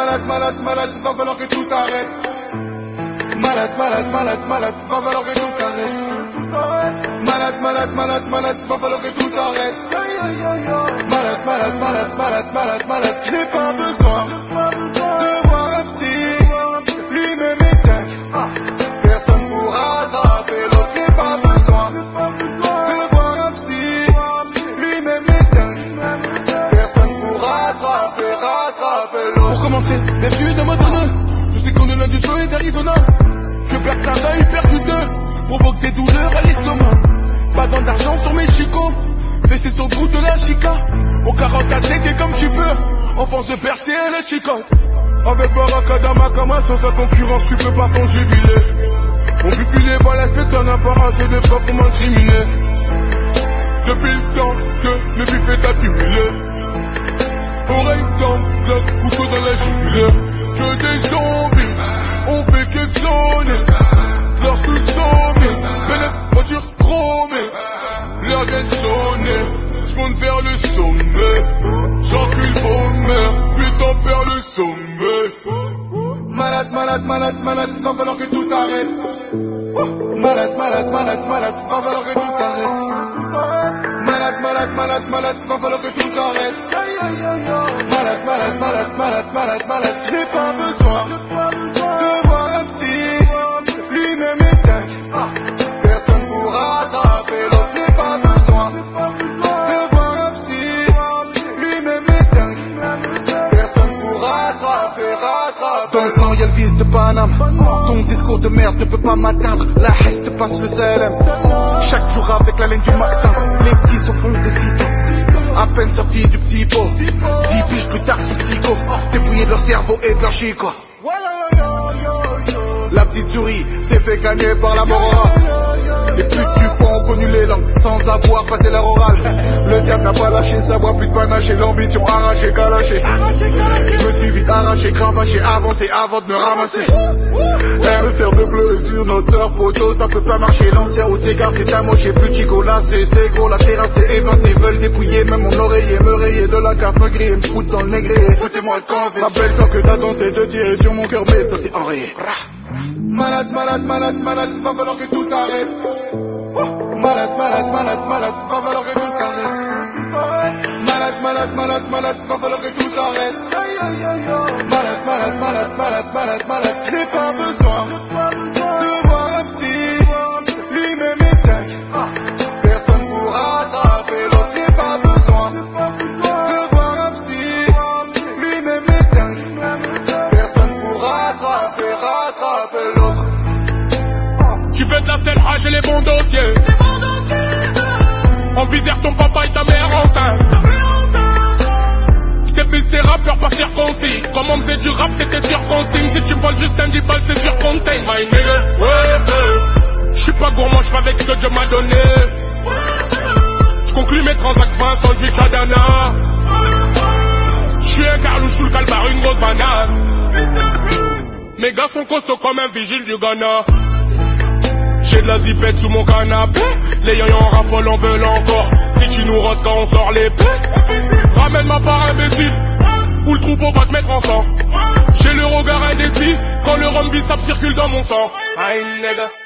malade, malade, malade, va falloir que tout s'arrête. Malade, malade, malade, malade, va falloir que tout s'arrête. Malade, malade, malade, malade, va falloir que tout s'arrête. Malade, malade, malade, malade, malade, malade, j'ai pas besoin de voir un psy, lui-même est dingue. Personne pourra attraper l'autre, j'ai pas besoin de voir un psy, lui-même est dingue. Personne pourra rattraper l'autre. Pour commencer, bienvenue dans mode honneur. Je sais qu'on est loin du feu et d'Arizona. Je perds plein d'œil percuteux, provoque des douleurs à l'estomac. Pas dans d'argent sur mes chicots, laissé sur le bout de la chica. Au 40 à checker comme tu peux, enfance de percer et les chicotes. Avec Barakadama Kama, sans sa concurrence, tu peux pas ton jubilé. On vit plus les balles, c'est un apparat de pas pour m'incriminer. Depuis le temps que le buffet est accumulé, oreille d'angle, couteau dans la jugulaire. Que des zombies, on fait qu'exoner. Leur tout zombie, mais les voitures chromées. L'heure vient de sonner, j'monte vers le sommet. J'encule vos mères, puis t'en perds le sommet. Malade, malade, malade, malade, va falloir que tout s'arrête. Malade, malade, malade, malade, va falloir que tout s'arrête. Malade, malade, malade, malade, va falloir que tout s'arrête. Malade, malade, malade, malade, malade, malade, j'ai pas besoin de voir un psy, lui-même est dingue. Personne pourra attraper l'autre, j'ai pas besoin de voir un psy, lui-même est dingue. Personne pourra rattraper. Dans le sang y'a le vice de Paname. Ton discours de merde ne peut pas m'atteindre. La haine te passe le CLM. Chaque jour avec la laine du matin, les petits s'enfoncent des ciseaux. À peine sortis du petit pot, 10 piges plus tard sont psycho, dépouillés de leur cerveau et de leur chico. La petite souris s'est fait gagner par la morora. Les putes du pont ont connu les langues sans avoir passé leur oral. Le diable n'a pas lâché sa voix, plus de panache et l'ambition arrachée, calachée. Je me suis vite arraché, cravaché, avancé avant de me ramasser. Elle sert de pleurer sur notre sœur photo, ça peut pas marcher. L'ancien haut de ses gars, c'est amoché, plus chico là, c'est gros, la terrasse est évincée. Veulent dépouiller même mon oreiller, me rayer de la carte, me griller, me foutre dans le négrier. Foutez-moi le camp, la belle sort que t'as tenté de tirer sur mon cœur, mais ça c'est enrayé. Malade, malade, malade, malade, va falloir que tout s'arrête. Malade, malade, malade, malade, va falloir que tout s'arrête. Malade, malade, malade, malade, va falloir que tout s'arrête. Malade, malade, malade, malade, malade, malade, j'ai pas besoin de voir un psy, lui-même est dingue. Personne pourra attraper l'autre, j'ai pas besoin de voir un psy, lui-même est dingue. Personne pourra rattraper l'autre. Tu veux de la selha, j'ai les bons dossiers. On visère ton papa et ta mère enceinte. J't'ai plus tes rappeurs pas circoncis. Comme on faisait du rap, c'était circoncis. Si tu me voles juste un 10 balles, c'est sur contain. My nigga, ouais, j'suis pas gourmand, j'fais avec ce que Dieu m'a donné. J'conclue mes transacts 20 sans le Chadana. J'suis un carlouche sous le calbar, une grosse banane. Mes gars sont costauds comme un vigile du Ghana. J'ai de la zipette sous mon canapé. Les yoyons raffolent, en veulent encore. Si tu nous rotes quand on sort l'épée, ramène-moi par imbécile, ou le troupeau va te mettre en sang. J'ai le regard indécis, quand le rhum ça circule dans mon sang. Aïe, nègre.